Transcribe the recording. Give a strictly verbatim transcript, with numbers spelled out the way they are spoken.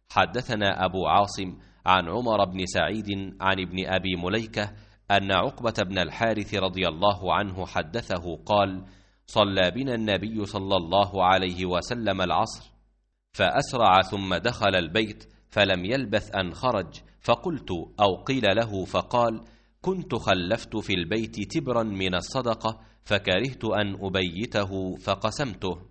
حدثنا أبو عاصم عن عمر بن سعيد عن ابن أبي مليكة أن عقبة بن الحارث رضي الله عنه حدثه قال: صلى بنا النبي صلى الله عليه وسلم العصر، فأسرع ثم دخل البيت فلم يلبث أن خرج، فقلت أو قيل له فقال: كنت خلفت في البيت تبرا من الصدقة فكرهت أن أبيته فقسمته.